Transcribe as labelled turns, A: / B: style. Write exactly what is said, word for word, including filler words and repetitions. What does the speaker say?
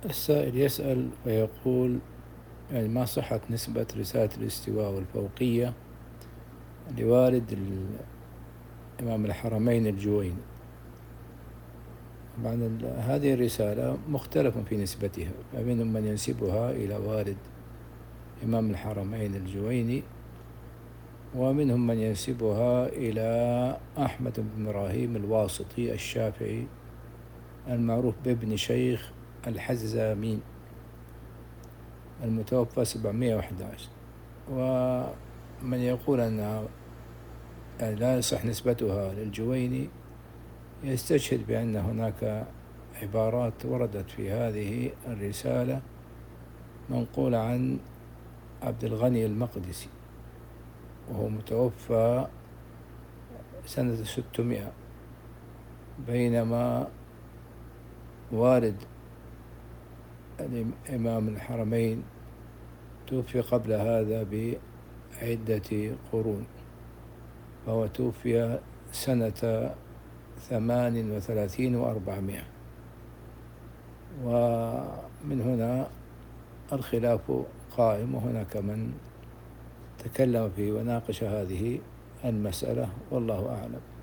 A: السائل يسأل ويقول: يعني ما صحة نسبة رسالة الاستواء والفوقية لوالد إمام الحرمين الجويني؟ طبعا هذه الرسالة مختلف في نسبتها، فمنهم من ينسبها إلى والد إمام الحرمين الجويني، ومنهم من ينسبها إلى أحمد بن إبراهيم الواسطي الشافعي المعروف بابن شيخ الحزامين المتوفى سبعمائة وأحد عشر. ومن يقول أنها يعني لا يصح نسبتها للجويني يستشهد بأن هناك عبارات وردت في هذه الرسالة منقولة عن عبد الغني المقدسي، وهو متوفى سنة ستمائة، بينما والد الإمام الحرمين توفي قبل هذا بعدة قرون، فهو توفي سنة ثمان وثلاثين وأربعمائة، ومن هنا الخلاف قائم، وهناك من تكلم فيه وناقش هذه المسألة، والله أعلم.